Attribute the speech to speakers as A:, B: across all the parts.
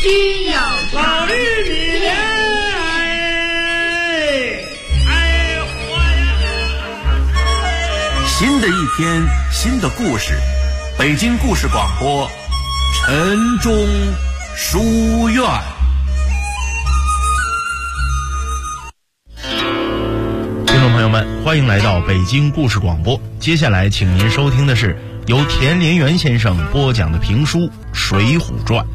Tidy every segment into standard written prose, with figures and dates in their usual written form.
A: 需要
B: 老绿你连
C: 新的一天，新的故事，北京故事广播，晨钟书院。
D: 听众朋友们，欢迎来到北京故事广播。接下来，请您收听的是由田连元先生播讲的评书《水浒传》。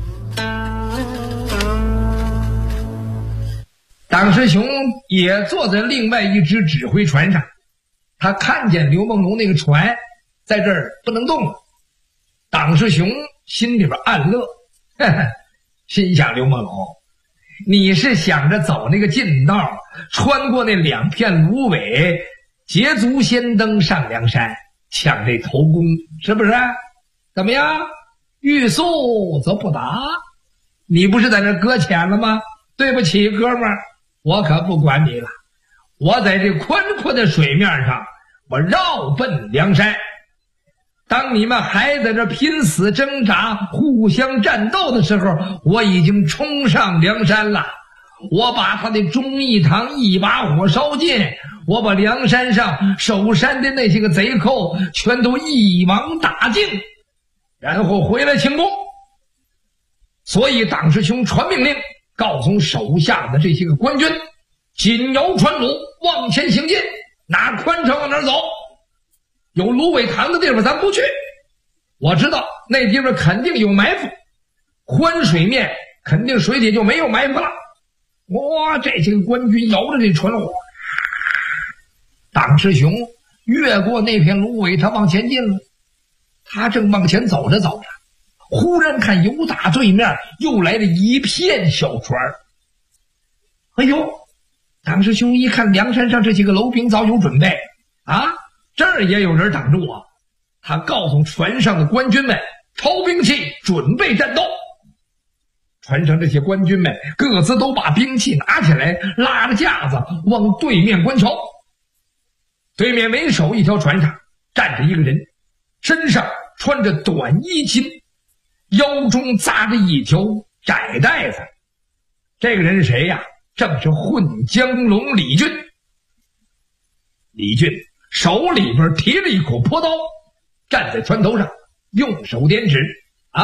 E: 党师兄也坐在另外一只指挥船上，他看见刘梦龙那个船在这儿不能动了。党师兄心里边暗乐，呵呵，心想刘梦龙，你是想着走那个近道，穿过那两片芦苇，捷足先登上梁山，抢这头功，是不是？怎么样？欲速则不达，你不是在那搁浅了吗？对不起，哥们儿，我可不管你了。我在这宽阔的水面上，我绕奔梁山。当你们还在这拼死挣扎、互相战斗的时候，我已经冲上梁山了。我把他的忠义堂一把火烧尽，我把梁山上守山的那些个贼寇全都一网打尽，然后回来请功。所以党师兄传命令，告诉手下的这些个官军，紧摇船橹往前行进，拿宽船往哪儿走。有芦苇塘的地方咱不去，我知道那地方肯定有埋伏，宽水面肯定水底就没有埋伏了。哇，这些个官军摇着这船橹，党师兄越过那片芦苇，他往前进了。他正往前走着走着，忽然看由打对面又来了一片小船。哎呦，党师兄一看梁山上这几个楼兵早有准备啊，这儿也有人挡住我。他告诉船上的官军们抄兵器，准备战斗。船上这些官军们各自都把兵器拿起来，拉着架子往对面观瞧。对面为首一条船上站着一个人，身上穿着短衣襟，腰中扎着一条窄带子。这个人是谁呀？正是混江龙李俊。李俊手里边提着一口坡刀，站在船头上，用手点指。哎，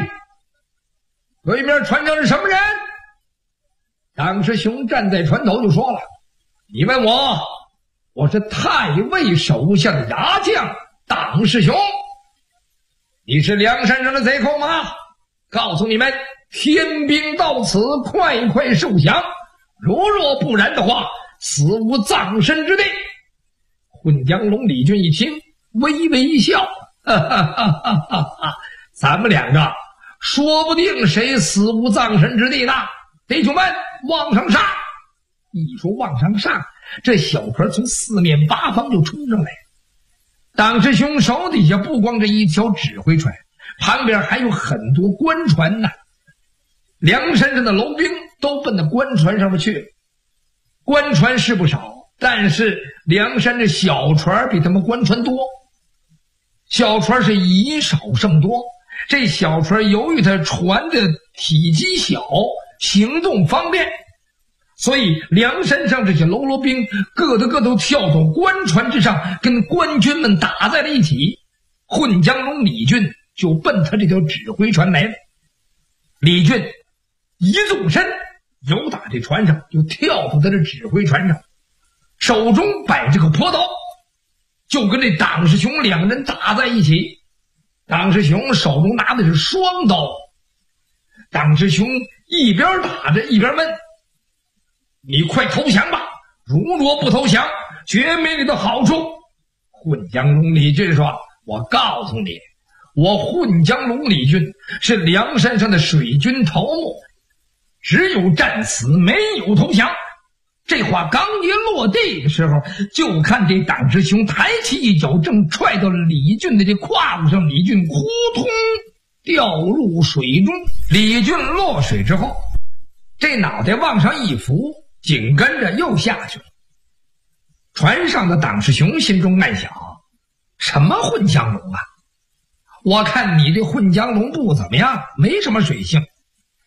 E: 对面船上是什么人？党师兄站在船头就说了，你问我，我是太尉手下的牙将党师兄。你是梁山上的贼寇吗？告诉你们，天兵到此，快快受降，若不然的话，死无葬身之地。混江龙李俊一听，微微一笑，哈哈哈哈哈哈，咱们两个说不定谁死无葬身之地呢。弟兄们，往上上！一说往上上，这小船从四面八方就冲上来。党师兄手底下不光这一条指挥船，旁边还有很多官船呢。梁山上的楼兵都奔到官船上面去了。官船是不少，但是梁山这小船比他们官船多。小船是以少胜多，这小船由于它船的体积小，行动方便，所以梁山上这些喽兵个都跳到官船之上，跟官军们打在了一起。混江龙李俊就奔他这条指挥船来了。李俊一纵身，由打这船上就跳到他的指挥船上，手中摆着个坡刀，就跟这党师兄两人打在一起。党师兄手中拿的是双刀，党师兄一边打着一边问，你快投降吧，如若不投降，绝没你的好处。混江龙李俊说，我告诉你，我混江龙李俊是梁山上的水军头目，只有战死，没有投降。这话刚一落地的时候，就看这党师兄抬起一脚，正踹到李俊的这胯骨上，李俊扑通掉入水中。李俊落水之后，这脑袋往上一浮，紧跟着又下去了。船上的党师兄心中暗想，什么混江龙啊，我看你这混江龙不怎么样，没什么水性，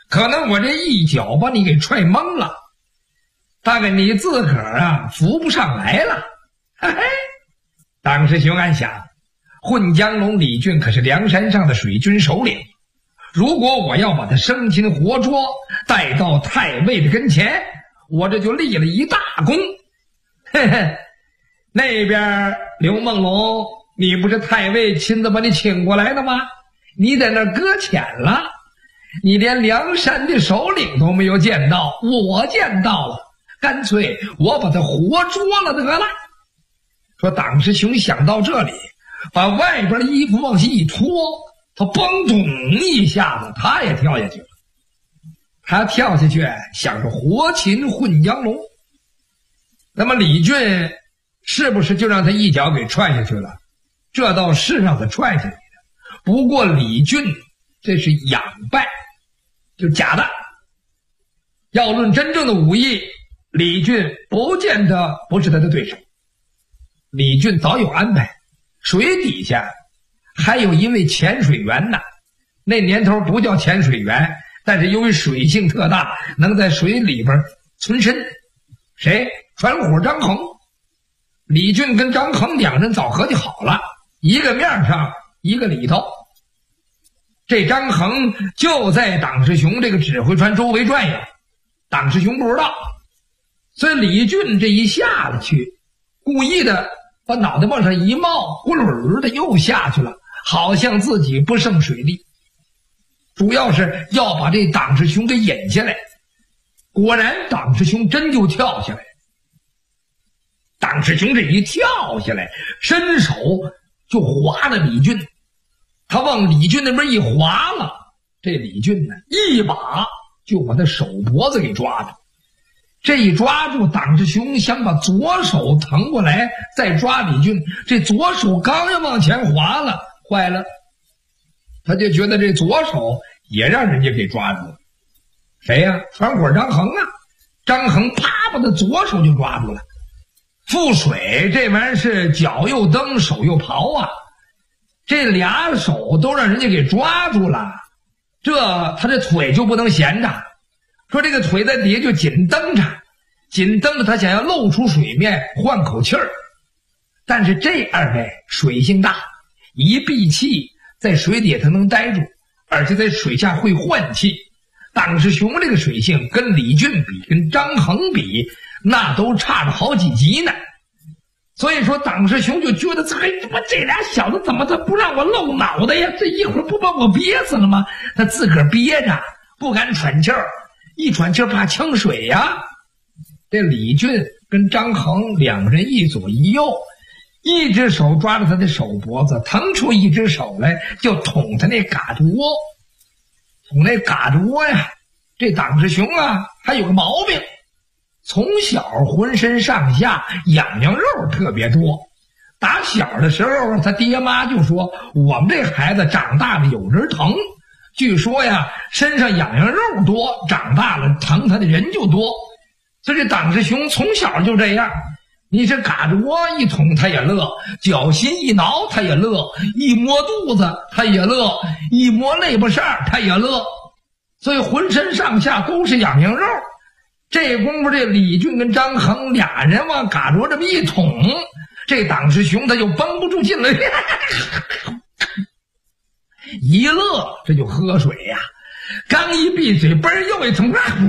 E: 可能我这一脚把你给踹懵了，大概你自个儿啊扶不上来了。嘿嘿，党师兄暗想，混江龙李俊可是梁山上的水军首领，如果我要把他生擒活捉带到太尉的跟前，我这就立了一大功。嘿嘿，那边刘梦龙，你不是太尉亲自把你请过来的吗？你在那儿搁浅了，你连梁山的首领都没有见到，我见到了，干脆我把他活捉了得了。说党师兄想到这里，把外边的衣服往下一脱，他嘣咚一下子他也跳下去了。他跳下去想着活擒混江龙，那么李俊是不是就让他一脚给踹下去了？这倒是让他踹下去的，不过李俊这是仰败，就假的。要论真正的武艺，李俊不见得不是他的对手。李俊早有安排，水底下还有一位潜水员呢。那年头不叫潜水员，但是由于水性特大，能在水里边存身。谁？船伙张衡。李俊跟张衡两人早合计好了，一个面上一个里头。这张衡就在党师兄这个指挥船周围转悠，党师兄不知道，所以李俊这一下了去，故意的把脑袋往上一冒，咕噜的又下去了，好像自己不胜水力，主要是要把这党师兄给引下来。果然党师兄真就跳下来，党师兄这一跳下来，伸手就划了李俊，他往李俊那边一划了，这李俊呢一把就把他手脖子给抓住。这一抓住，党师兄想把左手腾过来再抓李俊，这左手刚要往前滑了，坏了，他就觉得这左手也让人家给抓住了。谁呀？船伙张衡啊！张衡啪把他左手就抓住了。覆水这玩意儿是脚又蹬手又刨啊，这俩手都让人家给抓住了，这他这腿就不能闲着，说这个腿在底下就紧蹬着，紧蹬着他想要露出水面换口气儿。但是这二位水性大，一闭气在水底下他能待住，而且在水下会换气。党师兄这个水性跟李俊比，跟张衡比，那都差着好几级呢。所以说党师兄就觉得这俩小子怎么他不让我露脑袋呀？这一会儿不把我憋死了吗？他自个儿憋着不敢喘气儿，一喘气儿怕呛水呀。这李俊跟张衡两个人一左一右，一只手抓着他的手脖子，腾出一只手来就捅他那嘎吱窝。捅那嘎吱窝呀，这党师兄啊还有个毛病，从小浑身上下痒痒肉特别多。打小的时候他爹妈就说，我们这孩子长大了有人疼，据说呀身上痒痒肉多，长大了疼他的人就多。所以这党师兄从小就这样，你这嘎吱窝一捅他也乐，脚心一挠他也乐，一摸肚子他也乐，一摸肋巴扇他也乐，所以浑身上下都是痒痒肉。这功夫这李俊跟张衡俩人往嘎吱窝这么一捅，这党师兄他就绷不住劲了，一乐这就喝水呀，刚一闭嘴嘣又一捅，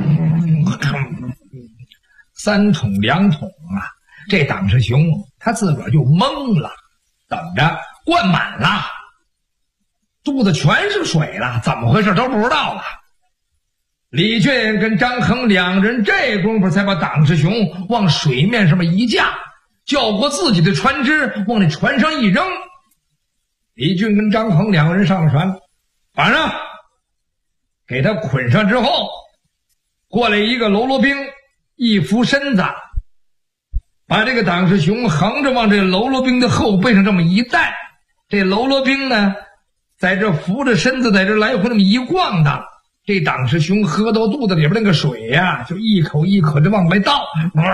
E: 三捅两捅啊，这党师兄他自个儿就懵了，等着灌满了，肚子全是水了，怎么回事都不知道了。李俊跟张衡两人这功夫才把党师兄往水面上面一架，叫过自己的船只往那船上一扔。李俊跟张衡两个人上了船，绑上，给他捆上之后，过来一个喽啰兵，一扶身子，把这个党师兄横着往这喽啰兵的后背上这么一带，这喽啰兵呢在这扶着身子，在这来回那么一逛荡，这党师兄喝到肚子里边那个水呀，就一口一口的往外倒，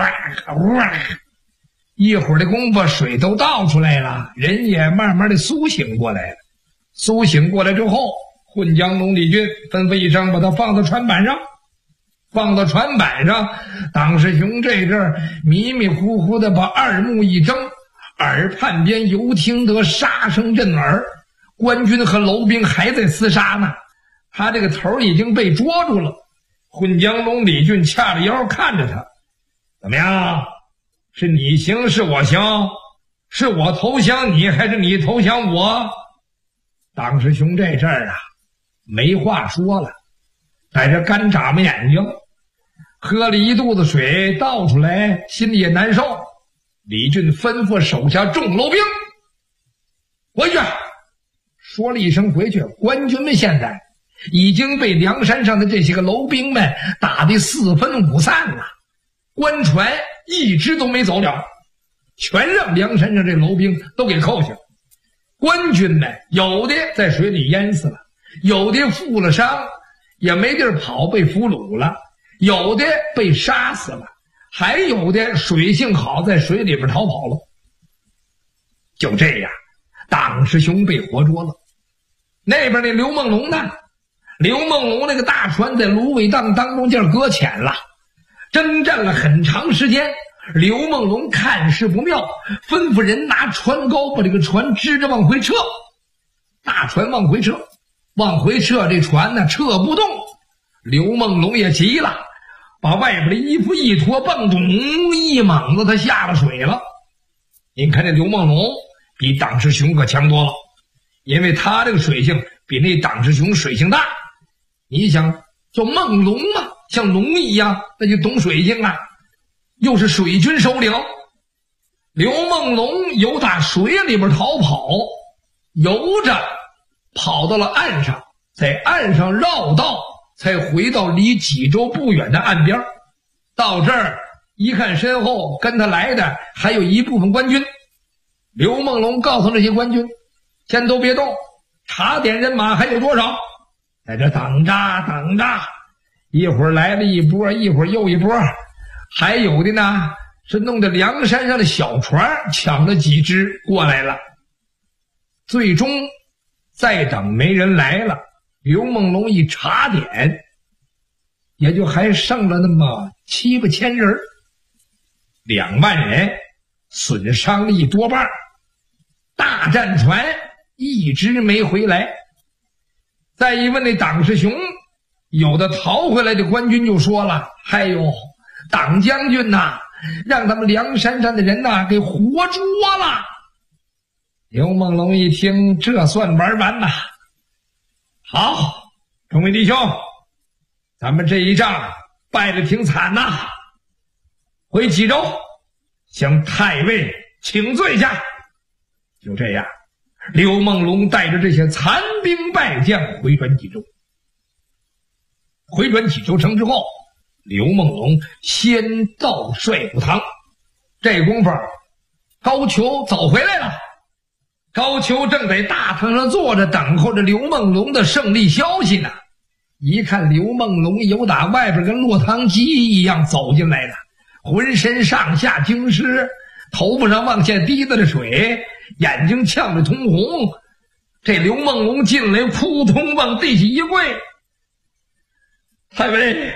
E: 一会儿的功夫水都倒出来了，人也慢慢的苏醒过来了。苏醒过来之后， 混江龙李俊吩咐一声，把他放到船板上。放到船板上，党世雄这阵儿迷迷糊糊的把二目一睁，耳畔边犹听得杀声震耳，官军和楼兵还在厮杀呢，他这个头已经被捉住了。混江龙李俊掐着腰看着他，怎么样？是你行是我行？是我投降你还是你投降我？党世雄这阵儿啊没话说了，在这干眨巴眼睛，喝了一肚子水倒出来，心里也难受。李俊吩咐手下众楼兵回去，说了一声回去。官军们现在已经被梁山上的这些个楼兵们打得四分五散了，官船一只都没走了，全让梁山上这楼兵都给扣下。官军们有的在水里淹死了，有的负了伤也没地儿跑，被俘虏了，有的被杀死了，还有的水性好，在水里边逃跑了。就这样，党世雄被活捉了。那边那刘梦龙呢？刘梦龙那个大船在芦苇荡当中间搁浅了，征战了很长时间。刘梦龙看势不妙，吩咐人拿船篙把这个船支着往回撤。大船往回撤，这船呢撤不动。刘梦龙也急了，把外边的衣服一脱，蹦咚一猛子他下了水了。您看这刘梦龙比党世雄可强多了，因为他这个水性比那党世雄水性大。你想叫梦龙嘛，像龙一样，那就懂水性啊，又是水军首领。刘梦龙由打水里边逃跑，游着跑到了岸上，在岸上绕道才回到离济州不远的岸边。到这儿一看，身后跟他来的还有一部分官军。刘梦龙告诉这些官军，先都别动，查点人马还有多少，在这等着，一会儿来了一波，一会儿又一波，还有的呢是弄得梁山上的小船抢了几只过来了。最终再等没人来了，刘梦龙一查点，也就还剩了那么7、8千人，2万人，损伤了一多半。大战船一直没回来。再一问那党世雄，有的逃回来的官军就说了，哎呦，党将军呐，让他们梁山上的人呐给活捉了。刘梦龙一听，这算玩完呐。好，众位弟兄，咱们这一仗败得挺惨呐，回济州向太尉请罪去。就这样，刘梦龙带着这些残兵败将回转济州。回转济州城之后，刘梦龙先到帅府堂。这功夫高俅早回来了，高俅正在大堂上坐着，等候着刘梦龙的胜利消息呢。一看刘梦龙由打外边跟落汤鸡一样走进来了，浑身上下精湿，头发上往下滴的水，眼睛呛得通红。这刘梦龙进来，扑通往地下一跪，太尉，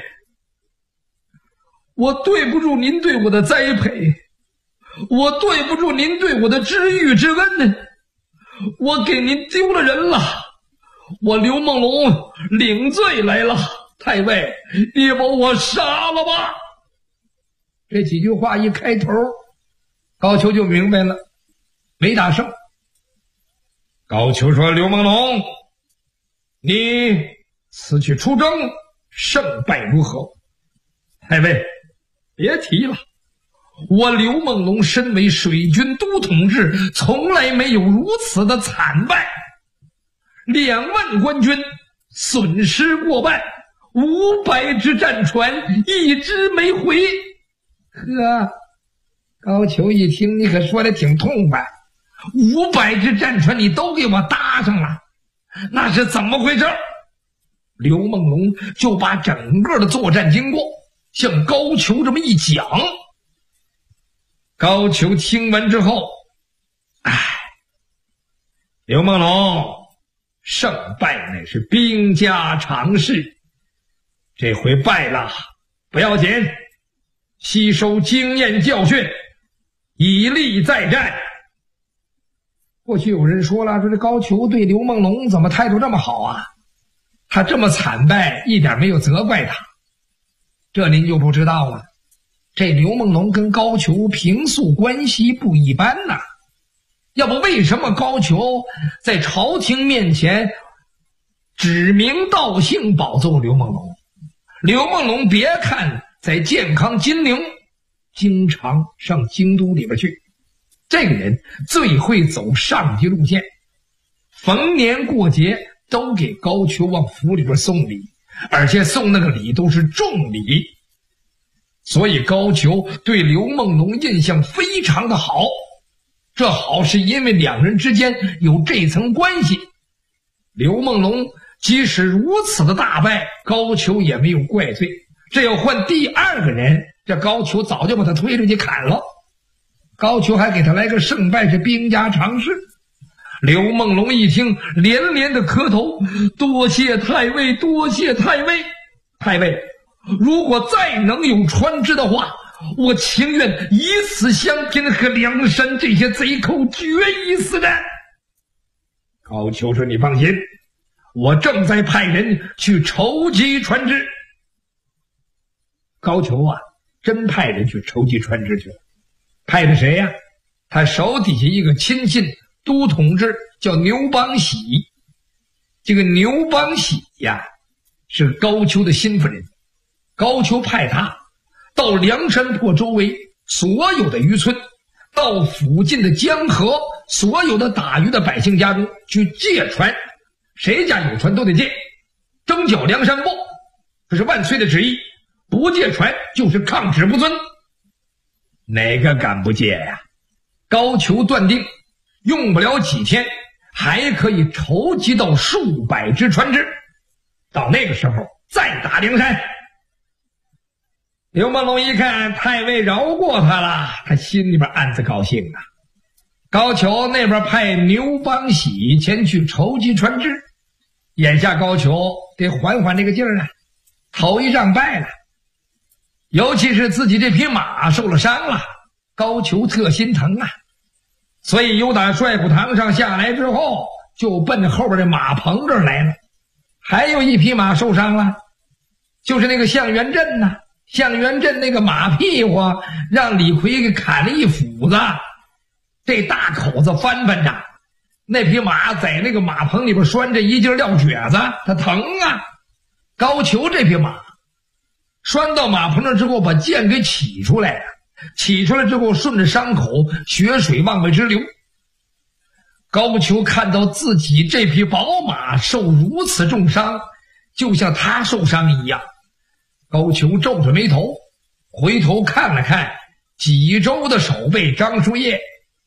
E: 我对不住您对我的栽培，我对不住您对我的知遇之恩，我给您丢了人了，我刘梦龙领罪来了，太尉，你把我杀了吧。这几句话一开头，高俅就明白了，没打胜。高俅说，刘梦龙，你此去出征，胜败如何？太尉，别提了，我刘梦龙身为水军都统制，从来没有如此的惨败，2万官军损失过半，500只战船一只没回。呵，高俅一听，你可说的挺痛快，500只战船你都给我搭上了，那是怎么回事？刘梦龙就把整个的作战经过向高俅这么一讲。高俅听完之后，刘梦龙， 胜败乃是兵家常事。这回败了不要紧，吸收经验教训，以利再战。过去有人说了，说这高俅对刘梦龙怎么态度这么好啊？他这么惨败，一点没有责怪他。这您就不知道了，这刘梦龙跟高俅平素关系不一般呐。要不为什么高俅在朝廷面前指名道姓保奏刘梦龙？刘梦龙别看在健康金陵，经常上京都里边去，这个人最会走上级路线，逢年过节都给高俅往府里边送礼，而且送那个礼都是重礼，所以高俅对刘梦龙印象非常的好。这好是因为两人之间有这层关系。刘梦龙即使如此的大败，高俅也没有怪罪。这要换第二个人，这高俅早就把他推出去砍了。高俅还给他来个胜败是兵家常事。刘梦龙一听，连连的磕头，多谢太尉，多谢太尉。太尉，如果再能有传旨的话，我情愿以死相拼，和梁山这些贼寇决一死战。高俅说：“你放心，我正在派人去筹集传旨。”高俅啊，真派人去筹集传旨去了。派的谁呀？他手底下一个亲信都统制叫牛邦喜。这个牛邦喜呀，是高俅的心腹人。高俅派他到梁山泊周围所有的渔村，到附近的江河，所有的打鱼的百姓家中去借船，谁家有船都得借，征剿梁山泊，这是万岁的旨意，不借船就是抗旨不遵。哪个敢不借呀？高俅断定用不了几天，还可以筹集到数百只船只，到那个时候再打梁山。刘梦龙一看太尉饶过他了，他心里边暗自高兴啊。高俅那边派牛邦喜前去筹集船只，眼下高俅得缓缓这个劲儿啊，头一仗败了，尤其是自己这匹马受了伤了，高俅特心疼啊，所以由打帅府堂上下来之后，就奔后边的马棚这儿来了。还有一匹马受伤了，就是那个向元镇呐。向元镇那个马屁股让李逵给砍了一斧子，这大口子翻翻着，那匹马在那个马棚里边拴着一劲撂蹶子，他疼啊。高俅这匹马拴到马棚上之后，把剑给起出来了，起出来之后顺着伤口血水往外直流。高俅看到自己这匹宝马受如此重伤，就像他受伤一样。高俅皱着眉头，回头看了看济州的守备张叔夜。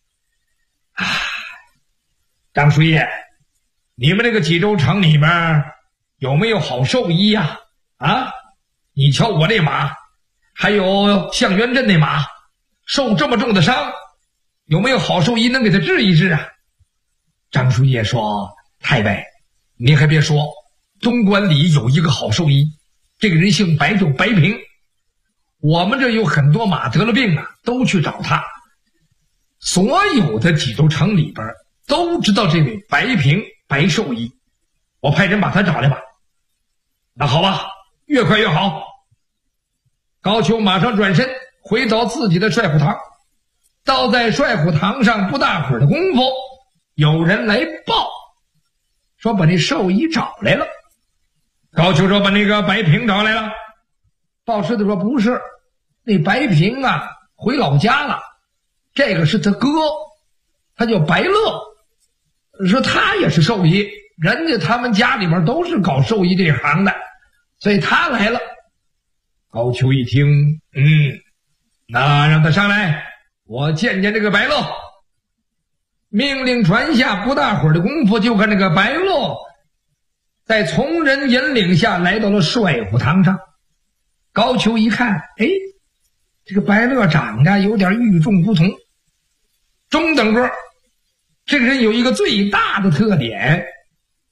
E: 张叔夜，你们这个济州城里边有没有好兽医呀？你瞧我这马，还有向元镇那马，受这么重的伤，有没有好兽医能给他治一治啊？张叔夜说：“太尉，你还别说，东关里有一个好兽医，这个人姓白，叫白平。我们这有很多马得了病啊，都去找他。所有的济州城里边都知道这位白平，白兽医。我派人把他找来吧。”那好吧，越快越好。高俅马上转身回到自己的帅府堂，倒在帅府堂上不大会儿的功夫，有人来报，说把那兽医找来了。高俅说：“把那个白平找来了。”报事的说：“不是，那白平啊回老家了，这个是他哥，他叫白乐，说他也是兽医，人家他们家里面都是搞兽医这行的，所以他来了。”高俅一听，那让他上来，我见见这个白乐。命令传下，不大会儿的功夫，就看这个白乐在从人引领下来到了帅府堂上。高俅一看，这个白乐长得有点与众不同，中等个。这个人有一个最大的特点，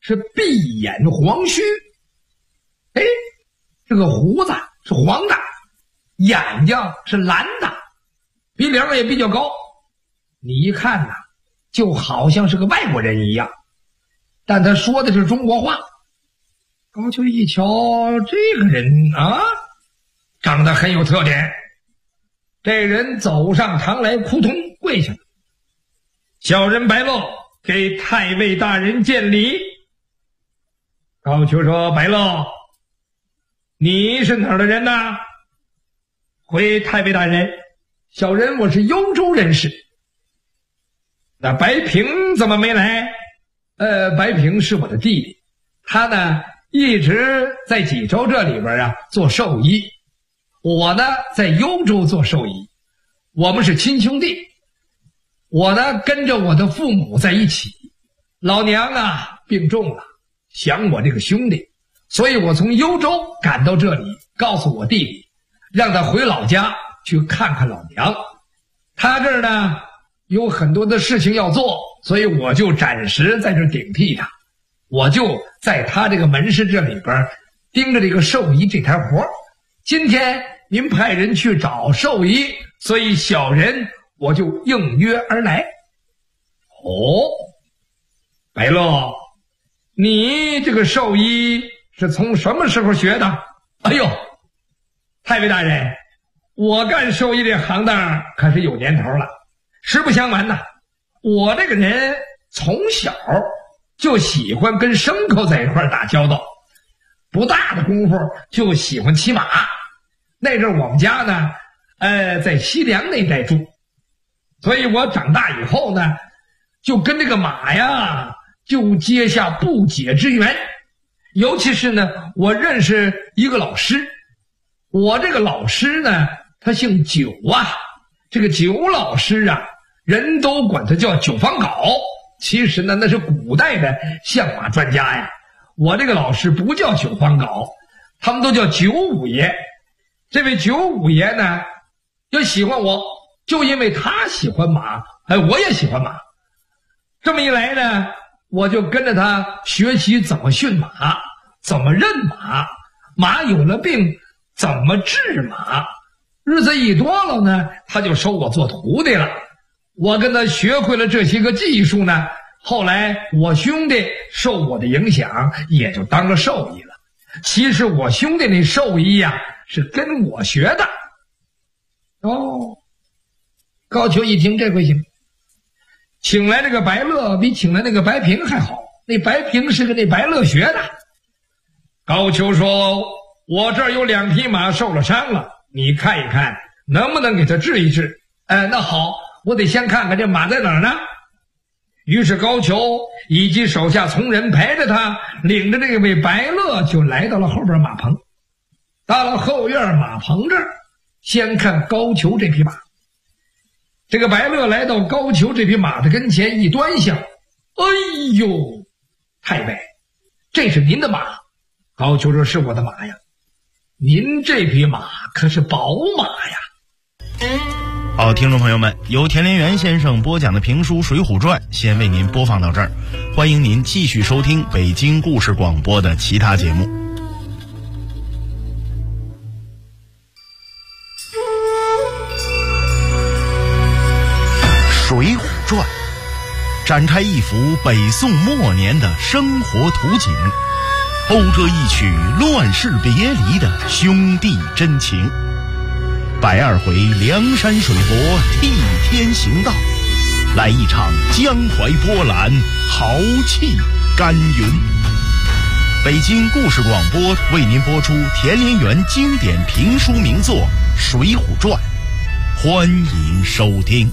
E: 是闭眼黄须，哎，这个胡子是黄的，眼睛是蓝的，鼻梁也比较高，你一看呐，就好像是个外国人一样，但他说的是中国话。高俅一瞧，这个人啊，长得很有特点。这人走上堂来，扑通跪下了。小人白乐给太尉大人见礼。高俅说：“白乐，你是哪儿的人呐？”回太尉大人，小人我是幽州人士。那白平怎么没来？白平是我的弟弟，他呢一直在济州这里边做兽医，我呢在幽州做兽医，我们是亲兄弟。我呢跟着我的父母在一起，老娘病重了，想我这个兄弟，所以我从幽州赶到这里，告诉我弟弟，让他回老家去看看老娘。他这儿呢有很多的事情要做，所以我就暂时在这顶替他，我就在他这个门市这里边盯着这个兽医这台活。今天您派人去找兽医，所以小人我就应约而来。哦，白乐，你这个兽医是从什么时候学的？哎呦，太尉大人，我干兽医这行当可是有年头了。实不相瞒呐，我这个人从小就喜欢跟牲口在一块打交道，不大的功夫就喜欢骑马。那阵儿我们家呢在西凉那带住，所以我长大以后呢就跟这个马就结下不解之缘。尤其是呢我认识一个老师，我这个老师呢他姓九这个九老师人都管他叫九方镐，其实呢那是古代的相马专家我这个老师不叫九方镐，他们都叫九五爷。这位九五爷呢就喜欢我，就因为他喜欢马，我也喜欢马。这么一来呢，我就跟着他学习怎么驯马，怎么认马，马有了病怎么治马。日子一多了呢，他就收我做徒弟了。我跟他学会了这些个技术呢，后来我兄弟受我的影响，也就当了兽医了。其实我兄弟那兽医是跟我学的。哦，高俅一听这回行，请来这个白乐比请来那个白平还好，那白平是跟那白乐学的。高俅说：“我这儿有2匹马受了伤了，你看一看能不能给他治一治。”那好，我得先看看这马在哪儿呢。于是高俅以及手下从人陪着他，领着这位白乐就来到了后边马棚。到了后院马棚这儿，先看高俅这匹马。这个白乐来到高俅这匹马的跟前一端详，哎呦，太尉，这是您的马？高俅说：“是我的马呀。”您这匹马可是宝马呀。
D: 好，听众朋友们，由田连元先生播讲的评书《水浒传》先为您播放到这儿，欢迎您继续收听北京故事广播的其他节目。《水浒传》展开一幅北宋末年的生活图景，勾勒一曲乱世别离的兄弟真情。120回梁山水泊替天行道，来一场江淮波澜，豪气干云。北京故事广播为您播出田连元经典评书名作《水浒传》，欢迎收听。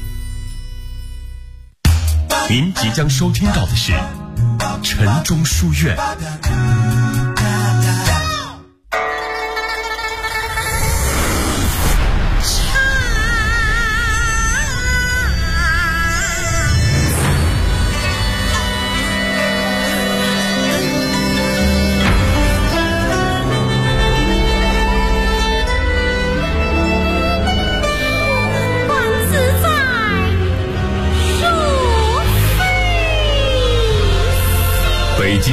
A: 您即将收听到的是城中书院。北京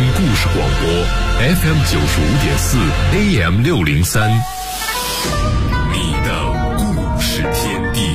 A: 广播 FM 95.4 AM 603，你的故事天地。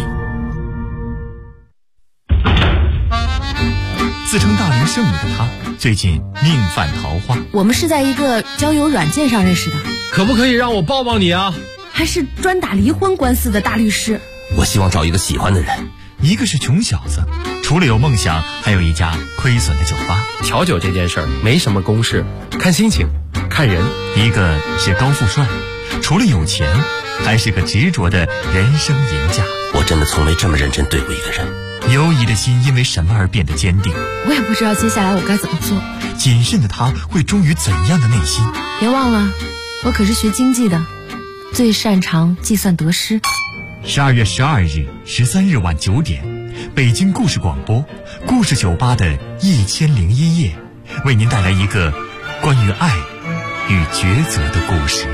F: 自称大龄剩女的她，最近命犯桃花。
G: 我们是在一个交友软件上认识的。
B: 可不可以让我抱抱你啊？
G: 还是专打离婚官司的大律师。
C: 我希望找一个喜欢的人。
F: 一个是穷小子，除了有梦想，还有一家亏损的酒吧。
B: 调酒这件事儿没什么公式，看心情，看人。
F: 一个是高富帅，除了有钱，还是个执着的人生赢家。
C: 我真的从没这么认真对过一个人。
F: 犹疑的心因为什么而变得坚定？
G: 我也不知道接下来我该怎么做。
F: 谨慎的他会忠于怎样的内心？
G: 别忘了，我可是学经济的，最擅长计算得失。
F: 12月12日、13日晚9点，北京故事广播故事酒吧的1001夜，为您带来一个关于爱与抉择的故事。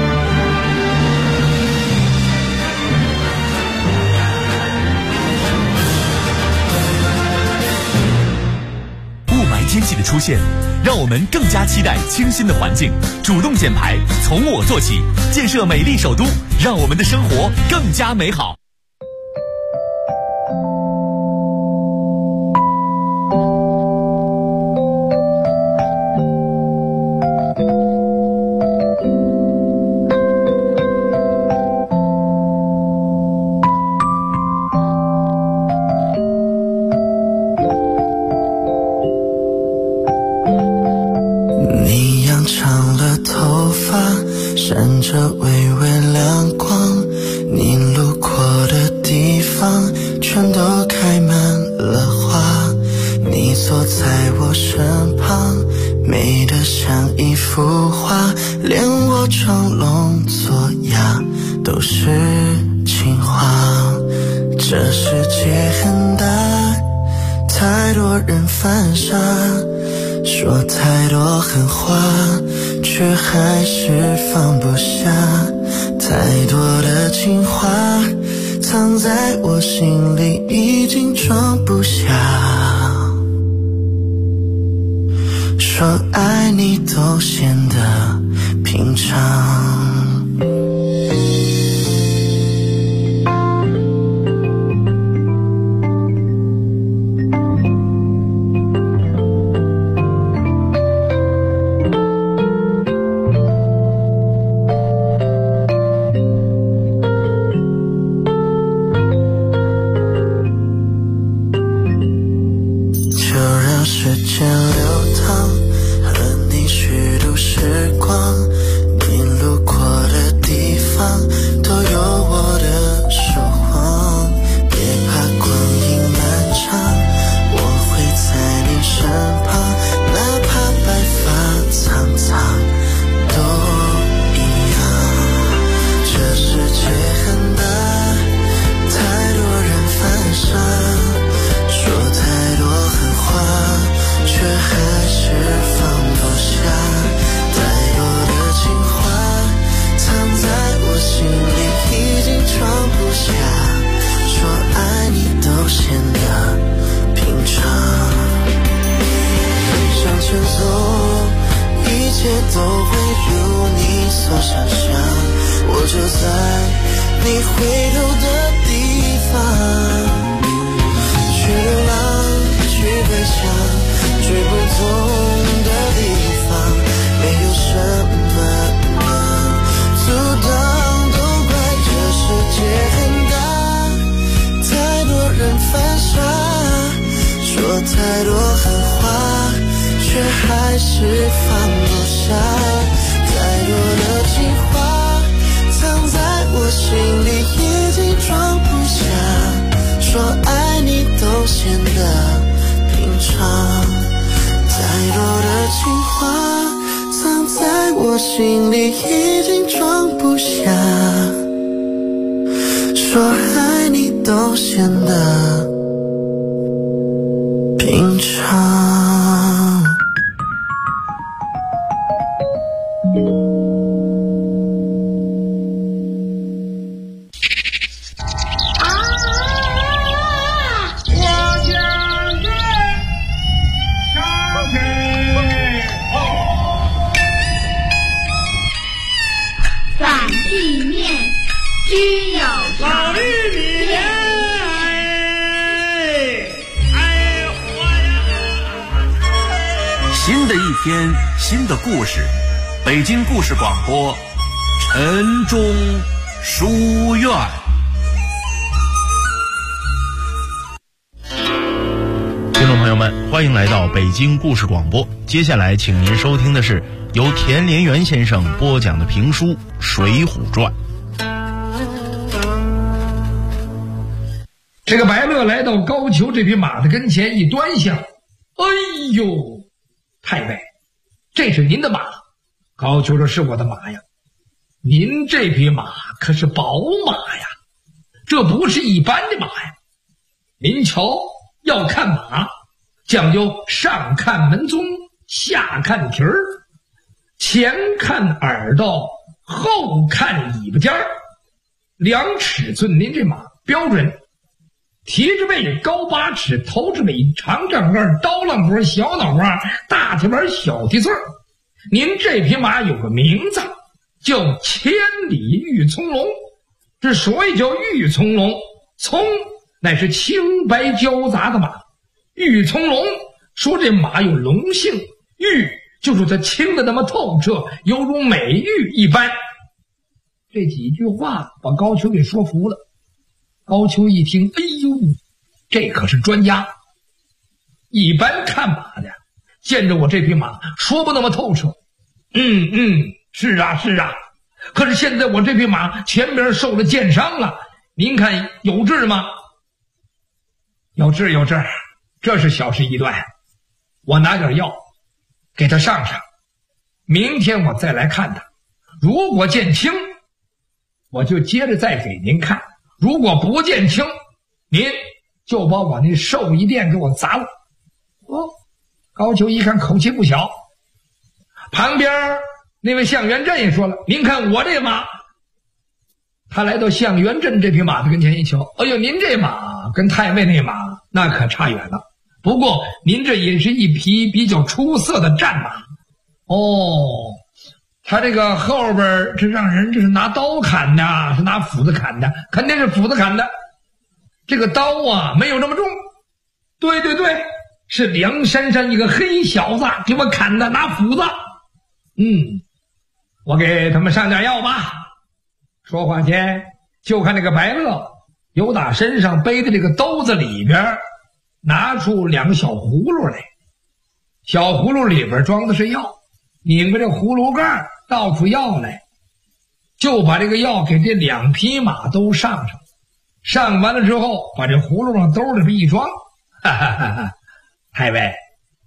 H: 天气的出现，让我们更加期待清新的环境。主动减排，从我做起，建设美丽首都，让我们的生活更加美好。
I: 闪着微微亮光，你路过的地方全都开满了花，你坐在我身旁，美得像一幅画，连我装聋作哑都是情话。这世界很大，太多人犯傻，说太多狠话，却还是放不下。太多的情话藏在我心里，已经装不下。说爱你都显得平常。太多狠话，却还是放不下。太多的情话藏在我心里，已经装不下。说爱你都显得平常。太多的情话藏在我心里，已经装不下。说爱你都显得平常。
J: 里面只有
K: 老玉米莲，
C: 新的一天，新的故事，北京故事广播，晨钟书院。
D: 听众朋友们，欢迎来到北京故事广播。接下来，请您收听的是由田连元先生播讲的评书《水浒传》。
E: 这个白乐来到高俅这匹马的跟前，一端详，哎呦，太尉，这是您的马？高俅说：是我的马呀。您这匹马可是宝马呀，这不是一般的马呀。您瞧，要看马讲究上看门宗，下看蹄儿，前看耳朵，后看尾巴尖儿，量尺寸您这马标准。蹄子背高8尺，头子尾长丈杆，刀浪脖小脑瓜，大蹄板小蹄穗。您这匹马有个名字叫千里玉葱龙，之所以叫玉葱龙，葱乃是青白交杂的马，玉葱龙说这马有龙性，玉就是它清的那么透彻，犹如美玉一般。这几句话把高俅给说服了。高俅一听，哎呦，这可是专家。一般看马的见着我这匹马说不那么透彻。是啊是啊，可是现在我这匹马前边受了箭伤了，您看有治吗？有治有治，这是小事一段。我拿点药给他上上，明天我再来看他，如果见轻我就接着再给您看，如果不见轻，您就把我那寿衣店给我砸了。高俅一看口气不小。旁边那位向元镇也说了，您看我这马。他来到向元镇这匹马的跟前一瞧，哎呦，您这马跟太尉那马那可差远了，不过您这也是一匹比较出色的战马。他这个后边这让人这是拿刀砍的，是拿斧子砍的，肯定是斧子砍的。这个刀啊没有那么重。对对对，是梁山上一个黑小子给我砍的，拿斧子。我给他们上点药吧。说话间，就看那个白乐由打身上背的这个兜子里边拿出2个小葫芦来，小葫芦里边装的是药，拧开这葫芦盖倒出药来，就把这个药给这2匹马都上。上完了之后，把这葫芦往兜里边一装。太尉，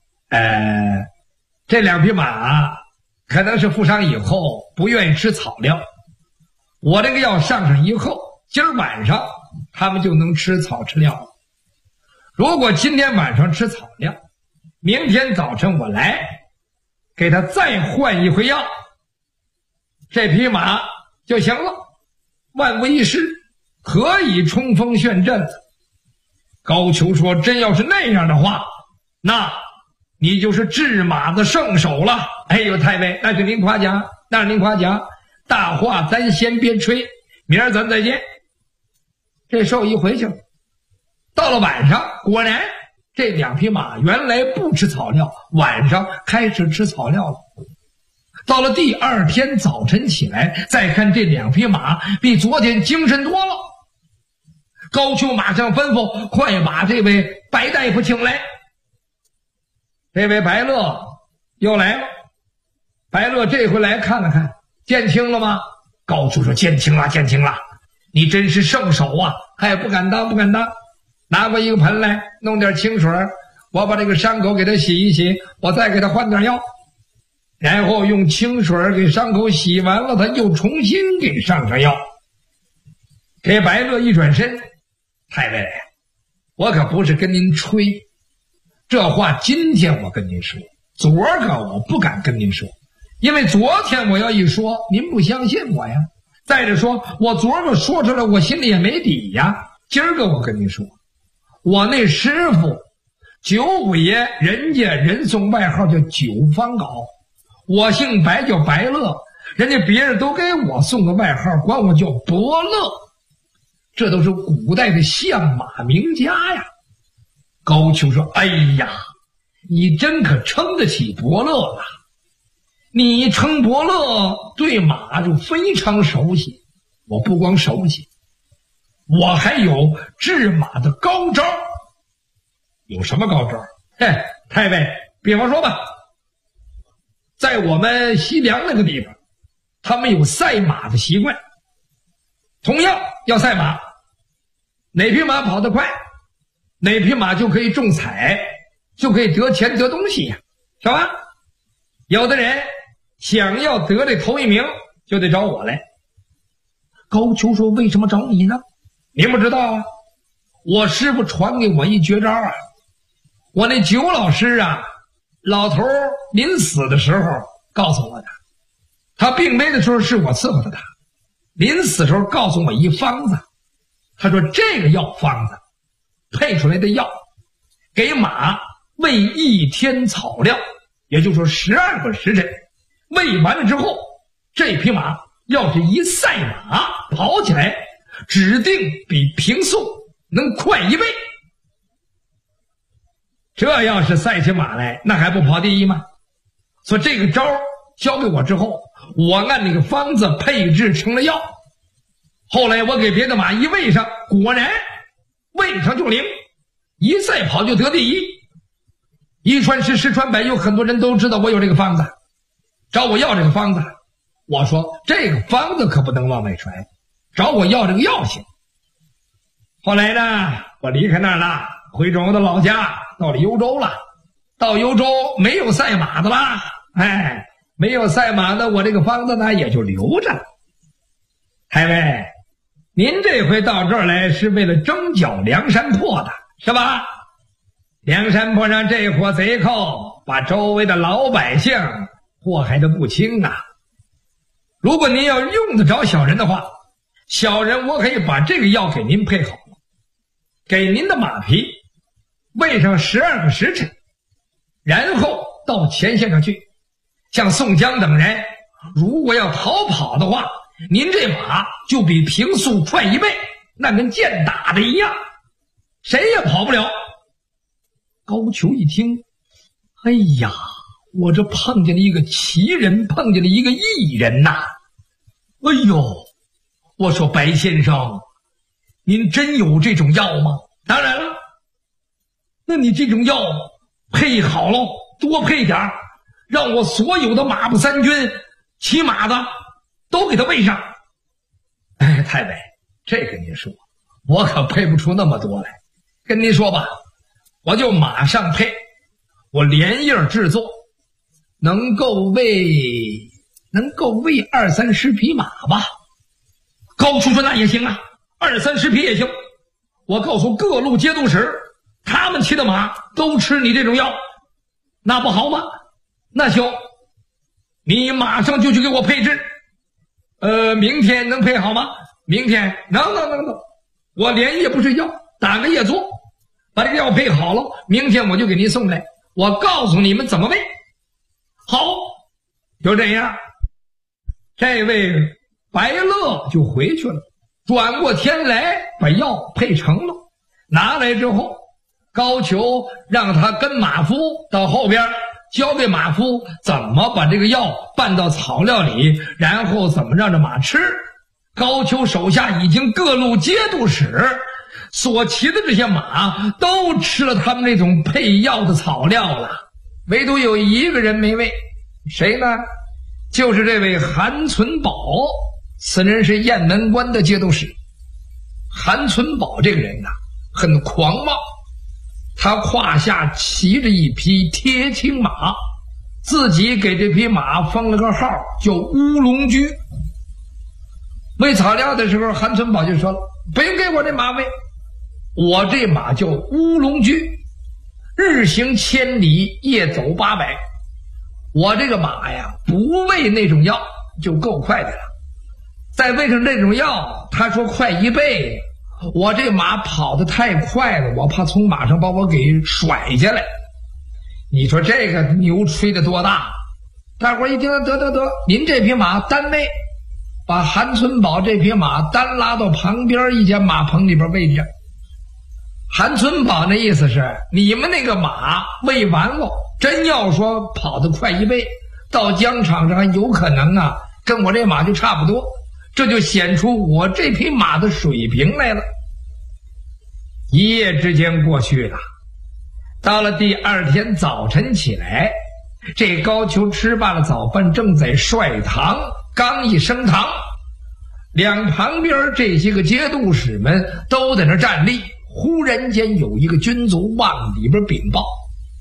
E: 这2匹马可能是负伤以后不愿意吃草料，我这个药上以后，今儿晚上他们就能吃草吃料了。如果今天晚上吃草料，明天早晨我来给他再换一回药，这匹马就行了，万无一失，可以冲锋陷阵。高俅说，真要是那样的话，那你就是治马的圣手了。哎呦，太尉，那是您夸奖，那是您夸奖。大话咱先别吹，明儿咱再见。这兽医回去了。到了晚上，果然这2匹马原来不吃草料，晚上开始吃草料了。到了第2天早晨起来，再看这2匹马比昨天精神多了。高俅马上吩咐，快把这位白大夫请来。这位白乐又来了。白乐这回来看了看，见轻了吗？高俅说，见轻了，见轻了。你真是圣手啊！还不敢当，不敢当。拿过一个盆来，弄点清水，我把这个伤口给他洗一洗，我再给他换点药，然后用清水给伤口洗完了，他又重新给上药。这白乐一转身，太尉，我可不是跟您吹，这话今天我跟您说，昨儿个我不敢跟您说，因为昨天我要一说，您不相信我呀。再者说，我昨儿个说出来，我心里也没底呀。今儿个我跟您说，我那师傅九五爷，人家人送外号叫九方镐，我姓白叫白乐， 人家别人都给我送个外号，管我叫伯乐，这都是古代的相马名家呀。高俅说：“哎呀，你真可称得起伯乐了。你称伯乐，对马就非常熟悉。我不光熟悉，我还有治马的高招。有什么高招？嘿，太尉，比方说吧，在我们西凉那个地方，他们有赛马的习惯。同样要赛马，哪匹马跑得快，哪匹马就可以中彩，就可以得钱得东西呀，是吧？有的人想要得这头一名，就得找我来。”高俅说：“为什么找你呢？您不知道啊，我师傅传给我一绝招啊。我那九老师啊，老头临死的时候告诉我的，他病危的时候是我伺候的他，临死时候告诉我一方子，他说这个药方子配出来的药，给马喂1天草料，也就是说12个时辰，喂完了之后，这匹马要是一赛马跑起来，指定比平速能快1倍。这要是赛起马来，那还不跑第一吗？所以这个招交给我之后，我按那个方子配制成了药。后来我给别的马一喂上，果然喂上就灵，一赛跑就得第一。一传十，十传百，有很多人都知道我有这个方子，找我要这个方子。我说这个方子可不能往外传，找我要这个药性。后来呢，我离开那儿了，回转我的老家，到了幽州了。到幽州没有赛马的啦，没有赛马的，我这个方子呢也就留着了。太尉，您这回到这儿来是为了征剿梁山泊的，是吧？梁山泊上这伙贼寇把周围的老百姓祸害得不轻啊。如果您要用得着小人的话，小人我可以把这个药给您配好了，给您的马匹喂上12个时辰，然后到前线上去。像宋江等人如果要逃跑的话，您这马就比平速快1倍，那跟箭打的一样，谁也跑不了。高俅一听，哎呀，我这碰见了一个奇人，碰见了一个异人呐！哎呦，我说白先生，您真有这种药吗？当然了，那你这种药配好了，多配点，让我所有的马步三军骑马的都给他喂上。哎，太尉，这跟您说，我可配不出那么多来。跟您说吧，我就马上配，我连夜制作，能够喂20-30匹马吧。高俅说那也行啊，20-30匹也行。我告诉各路节度使，他们骑的马都吃你这种药，那不好吗？那行，你马上就去给我配置。明天能配好吗？明天能，我连夜不睡觉，打个夜作，把这个药配好了，明天我就给您送来，我告诉你们怎么喂。好，就这样，这位白乐就回去了，转过天来把药配成了，拿来之后，高俅让他跟马夫到后边教给马夫怎么把这个药拌到草料里，然后怎么让这马吃。高俅手下已经各路节度使所骑的这些马都吃了他们那种配药的草料了，唯独有一个人没喂，谁呢？就是这位韩存宝，此人是雁门关的节度使。韩存宝这个人很狂妄，他胯下骑着一匹铁青马，自己给这匹马封了个号叫乌龙驹。喂草料的时候，韩存宝就说了，不用给我这马喂，我这马叫乌龙驹，日行1000里，夜走800。我这个马呀，不喂那种药就够快的了，再喂上这种药，他说快1倍，我这马跑得太快了，我怕从马上把我给甩下来。你说这个牛吹得多大？ 大伙一听，得，您这匹马单喂，把韩存宝这匹马单拉到旁边一间马棚里边喂着。韩存宝那意思是，你们那个马喂完了，真要说跑得快一倍，到疆场上还有可能啊，跟我这马就差不多，这就显出我这匹马的水平来了。一夜之间过去了，到了第二天早晨起来，这高俅吃罢了早饭，正在帅堂，刚一升堂，两旁边这些个节度使们都在那站立。忽然间有一个军卒往里边禀报：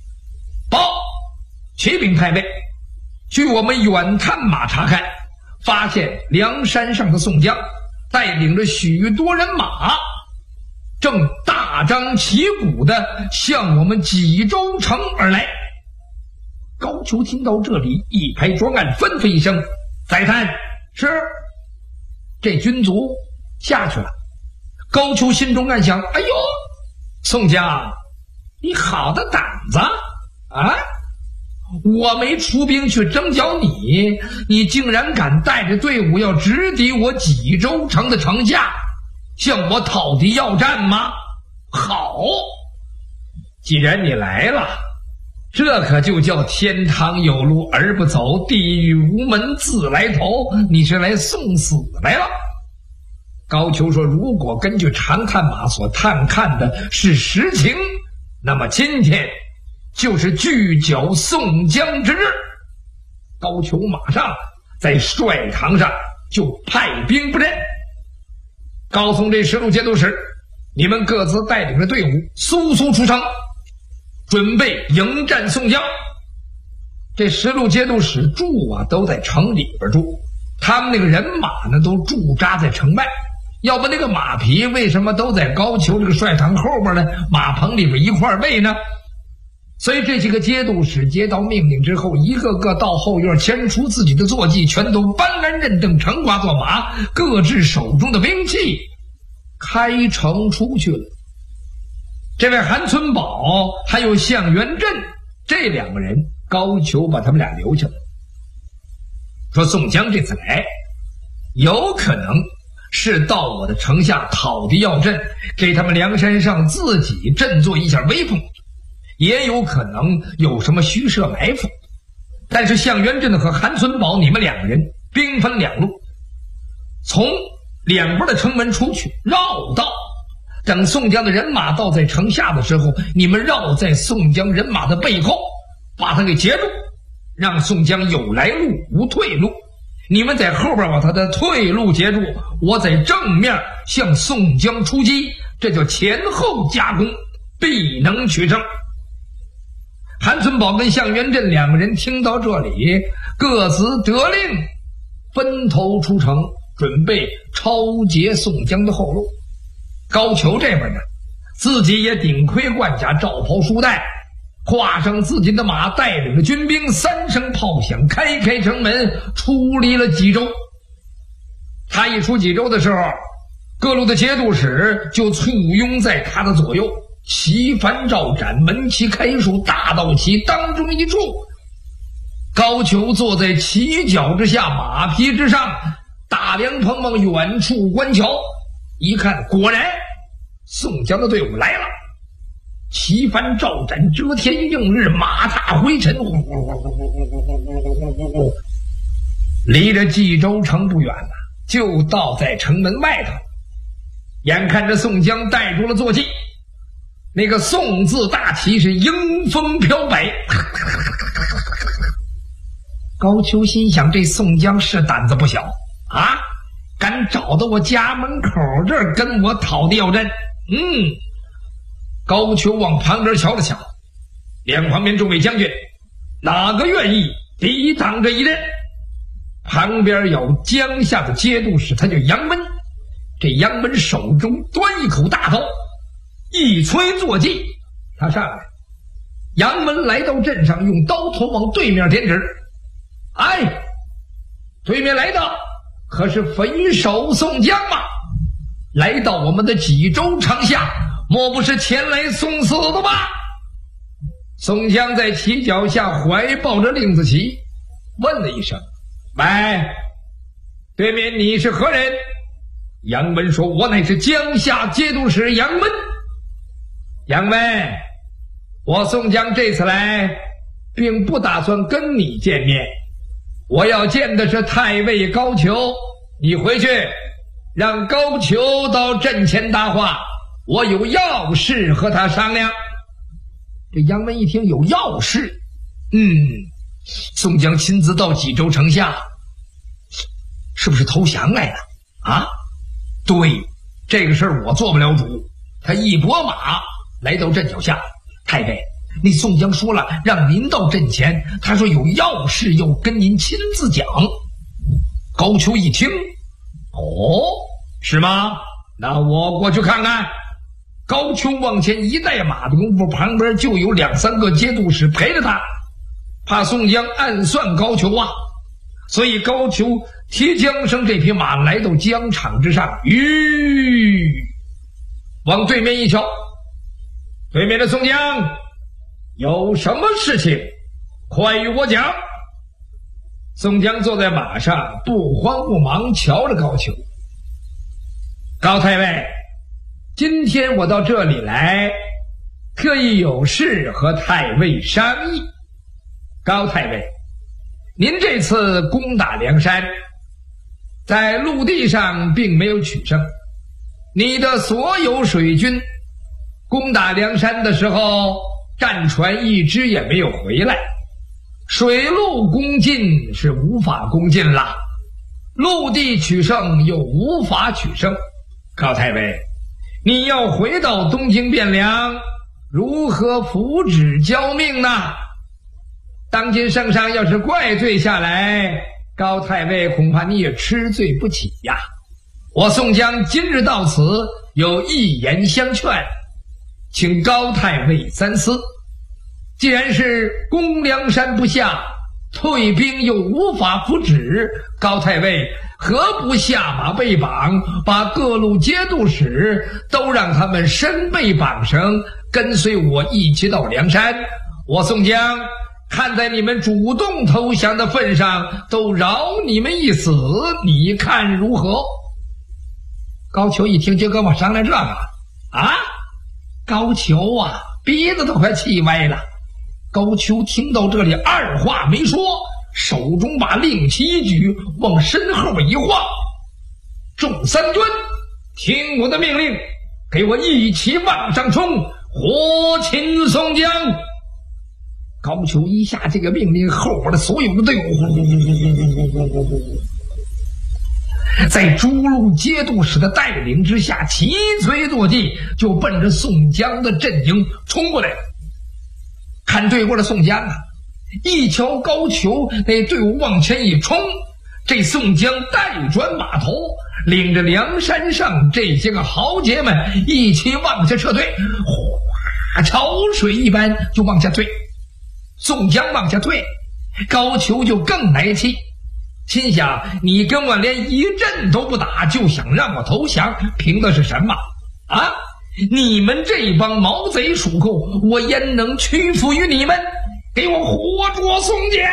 E: 启禀太尉，据我们远探马查看，发现梁山上的宋江带领着许多人马，正大张旗鼓的向我们济州城而来。高俅听到这里，一拍桌案，吩咐一声：再探。是。这军卒下去了。高俅心中暗想：哎呦，宋江，你好的胆子啊！我没出兵去征剿你，你竟然敢带着队伍要直抵我济州城的城下，向我讨敌要战吗？好，既然你来了，这可就叫天堂有路而不走，地狱无门自来投，你是来送死来了。高俅说，如果根据长探马所探看的是实情，那么今天就是聚剿宋江之日。高俅马上在帅堂上就派兵布阵，告诉这10路节度使，你们各自带领着队伍速速出城，准备迎战宋江。这10路节度使住啊都在城里边住，他们那个人马呢都驻扎在城外，要不那个马匹为什么都在高俅这个帅堂后边呢？马棚里边一块喂呢？所以这几个节度使接到命令之后，一个个到后院牵出自己的坐骑，全都搬鞍认镫，乘挂坐马，各置手中的兵器，开城出去了。这位韩存宝还有向元镇这两个人，高俅把他们俩留下了，说宋江这次来有可能是到我的城下讨敌要阵，给他们梁山上自己振作一下威风，也有可能有什么虚设埋伏。但是向元镇和韩存宝，你们两个人兵分两路，从两边的城门出去，绕道，等宋江的人马到在城下的时候，你们绕在宋江人马的背后，把他给截住，让宋江有来路无退路。你们在后边把他的退路截住，我在正面向宋江出击，这叫前后夹攻，必能取胜。韩存宝跟向元镇两个人听到这里，各自得令，分头出城，准备抄截宋江的后路。高俅这边呢，自己也顶盔贯甲，罩袍束带，跨上自己的马，带领着军兵，3声炮响，开城门，出离了济州。他一出济州的时候，各路的节度使就簇拥在他的左右，旗幡照展，门旗开竖，大道旗当中一处。高俅坐在旗角之下，马匹之上，大梁棚往远处观瞧，一看，果然宋江的队伍来了，旗幡照展，遮天映日，马踏灰尘，离着济州城不远了，就到在城门外头。眼看着宋江带住了坐骑，那个宋字大旗是迎风飘摆。高俅心想，这宋江是胆子不小啊，敢找到我家门口这儿跟我讨敌要阵。高俅往旁边瞧了瞧，两旁边众位将军，哪个愿意抵挡这一阵？旁边有江夏的节度使，他叫杨温。这杨温手中端一口大刀，一催坐骑，他上来。杨温来到阵上，用刀头往对面点指：哎，对面来的可是匪首宋江吗？来到我们的济州城下，莫不是前来送死的吧？宋江在旗脚下怀抱着令子旗， 问了一声：“喂，对面你是何人？”杨文说：“我乃是江夏节度使杨文。”杨文，我宋江这次来并不打算跟你见面，我要见的是太尉高俅。你回去让高俅到阵前搭话，我有要事和他商量。这杨文一听有要事，宋江亲自到济州城下，是不是投降来了啊？对，这个事儿我做不了主。他一拨马来到阵脚下，太尉，你宋江说了让您到阵前，他说有要事要跟您亲自讲。高俅一听，哦，是吗？那我过去看看。高俅往前一带马的功夫，旁边就有2、3个节度使陪着他，怕宋江暗算高俅啊。所以高俅提缰绳这匹马来到疆场之上，往对面一瞧，对面的宋江有什么事情快与我讲。宋江坐在马上，不慌不忙瞧着高俅。高太尉，今天我到这里来，特意有事和太尉商议。高太尉，您这次攻打梁山，在陆地上并没有取胜，你的所有水军攻打梁山的时候，战船一只也没有回来，水陆攻进是无法攻进了，陆地取胜又无法取胜。高太尉，你要回到东京汴梁，如何扶旨交命呢？当今圣上要是怪罪下来，高太尉恐怕你也吃罪不起呀。我宋江今日到此，有一言相劝，请高太尉三思。既然是攻梁山不下，退兵又无法扶旨，高太尉何不下马背绑，把各路节度使都让他们身背绑绳，跟随我一起到梁山？我宋江看在你们主动投降的份上，都饶你们一死，你看如何？高俅一听，就跟我商量这个啊？高俅啊，鼻子都快气歪了。高俅听到这里，二话没说，手中把令旗一举，往身后一晃：“众三军，听我的命令，给我一起往上冲，活擒宋江！”高俅一下这个命令，后边的所有的队伍在诸路节度使的带领之下，齐催作骑，就奔着宋江的阵营冲过来。看对过的宋江啊，一瞧高俅那队伍往前一冲，这宋江带转马头，领着梁山上这些个豪杰们一起往下撤退，哗，潮水一般就往下退。宋江往下退，高俅就更来气，心想：你跟我连一阵都不打，就想让我投降，凭的是什么啊？你们这帮毛贼属寇，我焉能屈服于你们？给我活捉宋江！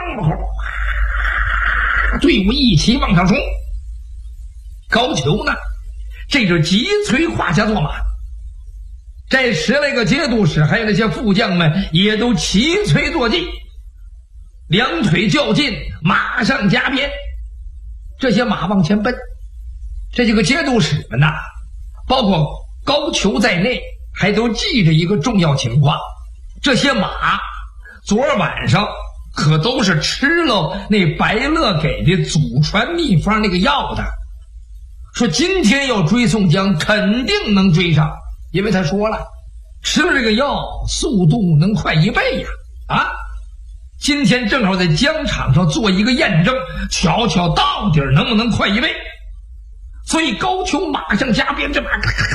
E: 队伍一起往上冲。高俅呢，这就急催胯下坐马，这10来个节度使还有那些副将们也都齐催坐骑，两腿较劲，马上加鞭。这些马往前奔，这几个节度使们呐，包括高俅在内，还都记着一个重要情况：这些马昨儿晚上可都是吃了那白乐给的祖传秘方那个药的，说今天要追宋江肯定能追上，因为他说了，吃了这个药速度能快1倍呀！今天正好在疆场上做一个验证，瞧瞧到底能不能快1倍。所以高俅马上加鞭，这马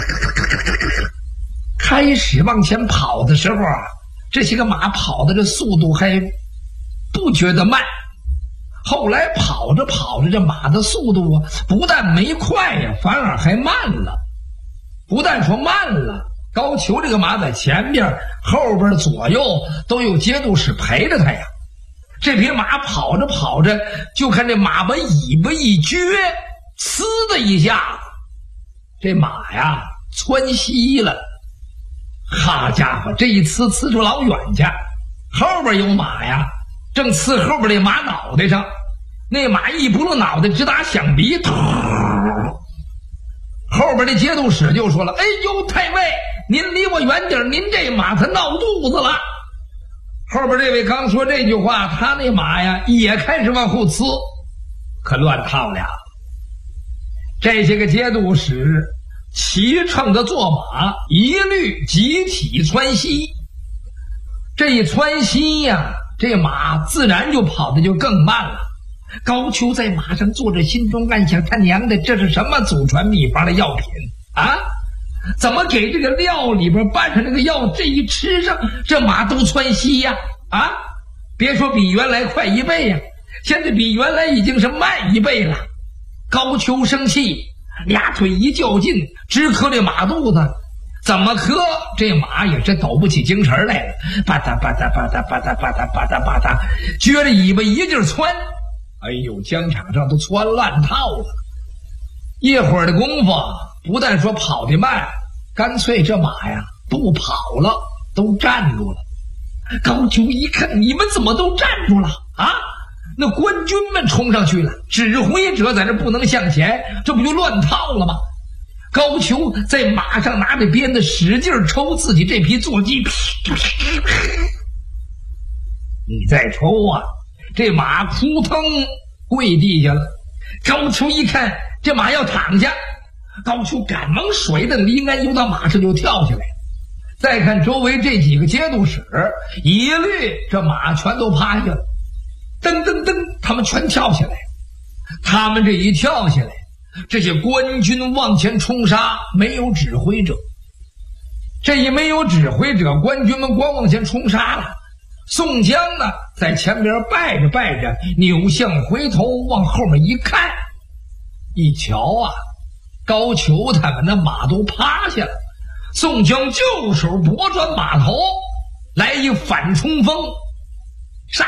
E: 开始往前跑的时候啊，这些个马跑的这速度还不觉得慢，后来跑着跑着，这马的速度啊，不但没快呀，反而还慢了。不但说慢了，高俅这个马在前边，后边左右都有节度使陪着他呀。 这匹马跑着跑着，就看这马把尾巴一撅，呲的一下，这马呀窜稀了。好家伙，这一呲出老远去，后边有马呀，正呲后边那马脑袋上，那马一不露脑袋直打响鼻，后边那节度使就说了：“哎呦，太尉，您离我远点，您这马它闹肚子了。”后边这位刚说这句话，他那马呀也开始往后呲，可乱套了。这些个节度使骑乘的坐马一律集体窜稀，这一窜稀呀，这马自然就跑得就更慢了。高俅在马上坐着，心中暗想：他娘的，这是什么祖传秘方的药品啊？怎么给这个料里边拌上这个药，这一吃上，这马都窜稀呀？啊，别说比原来快1倍呀，现在比原来已经是慢1倍了。高俅生气，俩腿一较劲，直磕这马肚子。怎么磕，这马也是抖不起精神来了，吧嗒吧嗒吧嗒吧嗒吧嗒吧嗒吧嗒，撅着尾巴一劲窜。哎呦，疆场上都窜乱套了。一会儿的功夫，不但说跑得慢，干脆这马呀不跑了，都站住了。高俅一看，你们怎么都站住了啊？那官军们冲上去了，指挥者在这不能向前，这不就乱套了吗？高俅在马上拿着鞭子使劲抽自己这匹坐骑，你再抽啊！这马扑腾跪地下了。高俅一看这马要躺下，高俅赶忙甩蹬离鞍，又到马上就跳下来。再看周围这几个节度使，一律这马全都趴下了，噔噔噔，他们全跳下来。他们这一跳下来，这些官军往前冲杀，没有指挥者。这一没有指挥者，官军们光往前冲杀了。宋江呢，在前边拜着拜着，扭向回头往后面一看，一瞧啊，高俅他们的马都趴下了。宋江就手拨转马头，来一反冲锋，杀！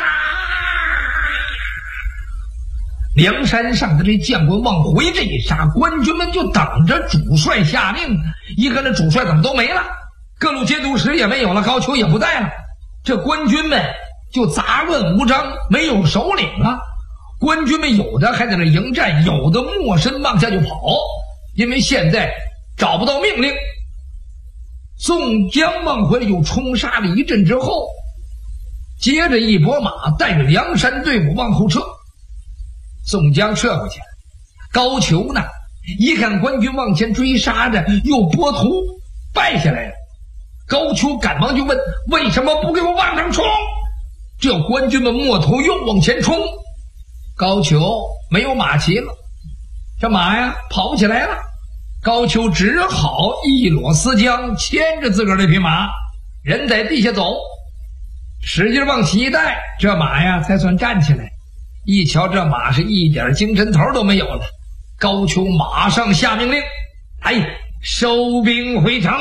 E: 梁山上的这将官往回这一杀，官军们就等着主帅下令。一看这主帅怎么都没了，各路节度使也没有了，高俅也不在了，这官军们就杂乱无章，没有首领了。官军们有的还在那迎战，有的没身往下就跑，因为现在找不到命令。宋江往回又冲杀了一阵之后，接着一拨马带着梁山队伍往后撤。宋江撤回去了，高俅呢一看官军往前追杀着，又拨头败下来了。高俅赶忙就问：为什么不给我往上冲？这官军们摸头又往前冲，高俅没有马骑了，这马呀跑不起来了。高俅只好一裸丝缰牵着自个儿那匹马，人在地下走，使劲往起一带，这马呀才算站起来。一瞧这马是一点精神头都没有了，高俅马上下命令：来，收兵回城。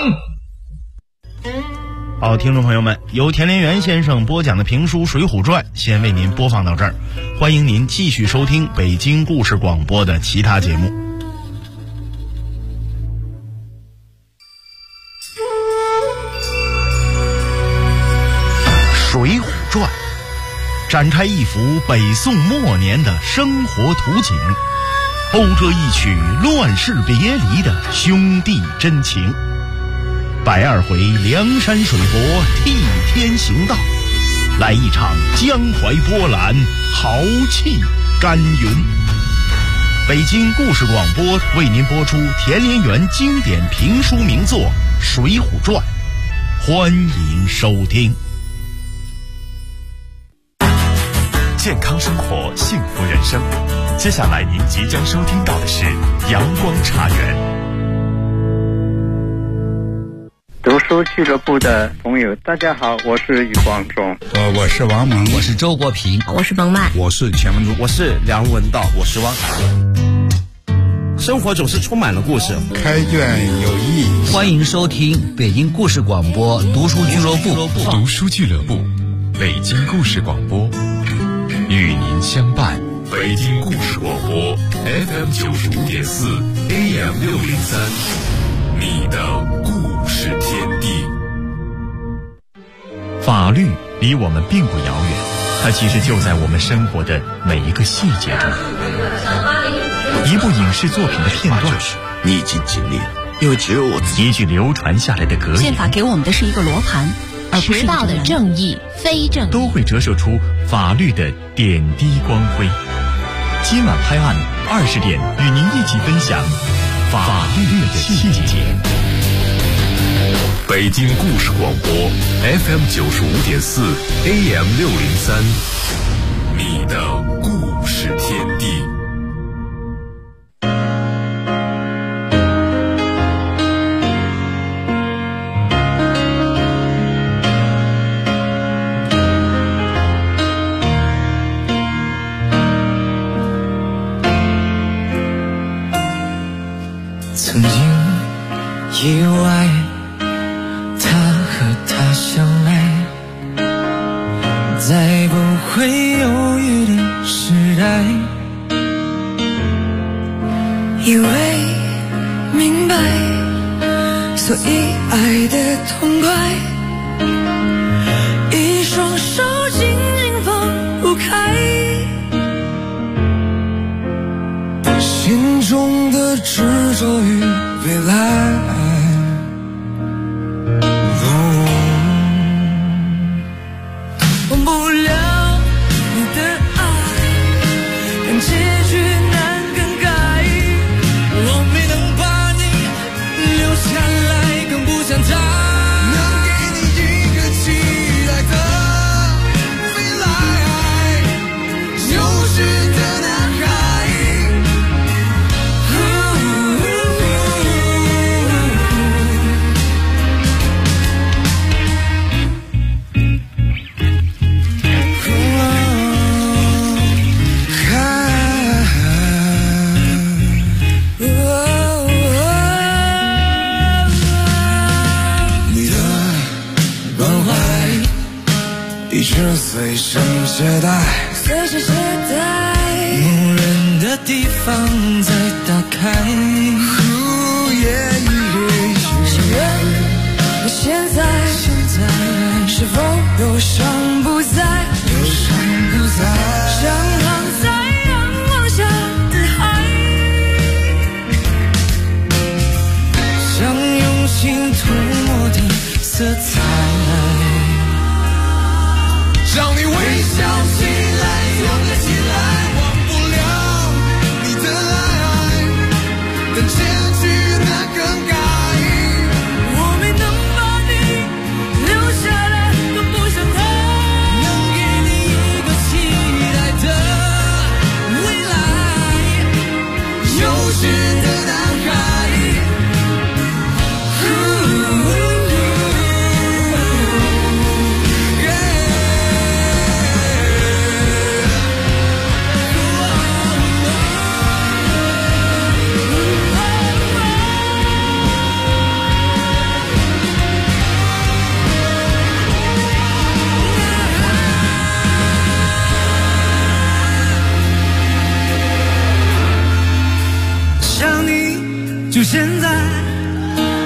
D: 好，听众朋友们，由田连元先生播讲的评书《水浒传》先为您播放到这儿，欢迎您继续收听北京故事广播的其他节目。《水浒传》展开一幅北宋末年的生活图景，勾着一曲乱世别离的兄弟真情。102回梁山水泊替天行道，来一场江淮波澜，豪气干云。北京故事广播为您播出田连元经典评书名作《水浒传》，欢迎收听。
F: 健康生活，幸福人生。接下来您即将收听到的是阳光茶园。
L: 读书俱乐部的朋友，大家好，我是余光中。
M: 我是王蒙，
N: 我是周国平，
O: 我是冯曼，
P: 我是钱文竹，我是梁文道，我是汪海。生活总是充满了故事，
M: 开卷有益。
N: 欢迎收听北京故事广播读书俱乐部。
F: 读书俱乐部，北京故事广播。
A: 与您相伴。北京故事广播 FM 95.4 AM 603，你的故事天地。
F: 法律离我们并不遥远，它其实就在我们生活的每一个细节中。一部影视作品的片段，
O: 你已经尽力了，因为只有我自己。
F: 一句流传下来的格言，
Q: 宪法给我们的是一个罗盘，而不是
G: 迟到的正义、非正义，
F: 都会折射出法律的点滴光辉。今晚拍案20点，与您一起分享法律的细节。
A: 北京故事广播 FM 95.4 AM 603，你的故事天地。
I: 曾经以为他和她相爱，再不会犹豫的时代，以为明白，所以爱得痛快，一双手紧紧放不开，心中的执着与未来，忘不了你的爱，但结局难更改，我没能把你留下来，更不想再能给你一个期待的未来，有趣的男孩。随身携带，随身携带，无人的地方再打开。心愿，你现在是否忧伤不在？像躺在阳光下的海，像用心涂抹的色彩。让你微笑起来，勇敢起来，忘不了你的爱，但结局难更改。我没能把你留下来，更不想再能给你一个期待的未来，有趣的男孩。想你，就现在。